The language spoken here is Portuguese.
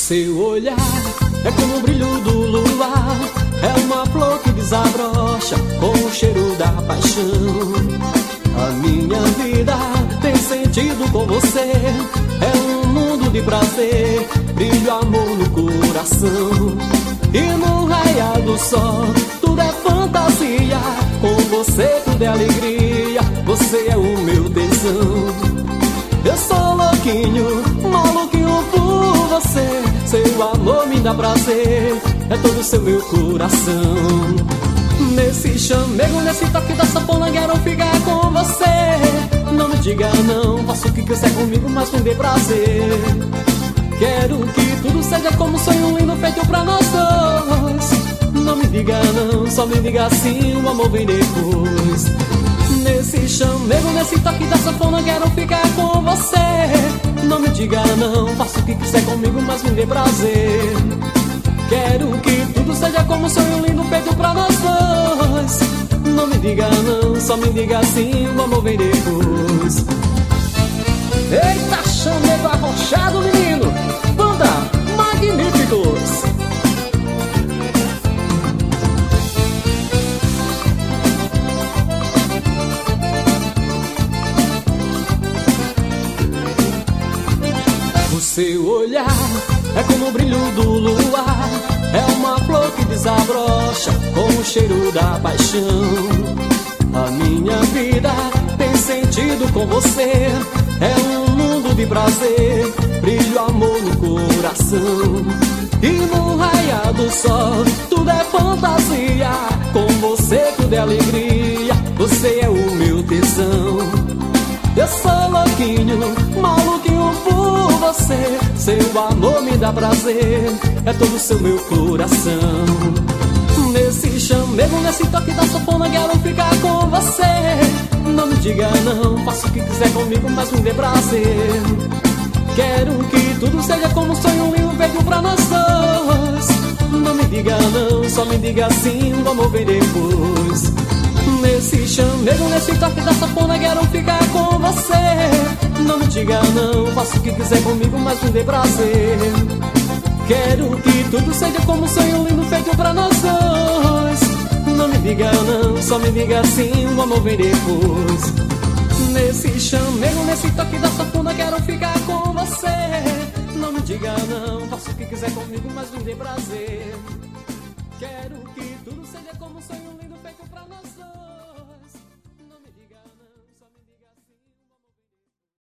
Seu olhar é como o brilho do luar, é uma flor que desabrocha com o cheiro da paixão. A minha vida tem sentido com você, é um mundo de prazer, brilho amor no coração. E no raiar do sol tudo é fantasia, com você tudo é alegria, você é o meu tesão. Eu sou louquinho, maluquinho por você, seu amor me dá prazer, é todo seu meu coração. Nesse chamego, nesse toque da sanfona, quero ficar com você. Não me diga não, faça o que quiser comigo, mas me dê prazer. Quero que tudo seja como um sonho lindo feito pra nós dois. Não me diga não, só me diga sim, o amor vem depois. Nesse chamego, nesse toque da sanfona, quero ficar com você. Não me diga não, faça o que quiser comigo, mas me dê prazer. Quero que tudo seja como um sonho lindo feito pra nós dois. Não me diga não, só me diga sim, o amor vem depois. Eita, chamego arrochado, menino! Banda Magníficos! O seu olhar é como o brilho do luar, é uma flor que desabrocha com o cheiro da paixão. A minha vida tem sentido com você, é um mundo de prazer, brilho amor no coração. E no raiar do sol tudo é fantasia, com você tudo é alegria, você é o meu tesão. Eu sou louquinho, maluquinho por você, seu amor me dá prazer, é todo o seu meu coração. Nesse chamego, nesse toque da sanfona, quero ficar com você. Não me diga não, faça o que quiser comigo, mas me dê prazer. Quero que tudo seja como um sonho lindo feito pra nós dois. Não me diga não, só me diga sim, o amor vem depois. Nesse chamego, nesse toque da sanfona, quero ficar com você. Não me diga não, faça o que quiser comigo, mas me dê prazer. Quero que tudo seja como um sonho lindo feito pra nós dois. Não me diga não, só me diga sim, o amor vem depois. Nesse chamego, nesse toque da sanfona, quero ficar com você. Não me diga não, faça o que quiser comigo, mas me dê prazer.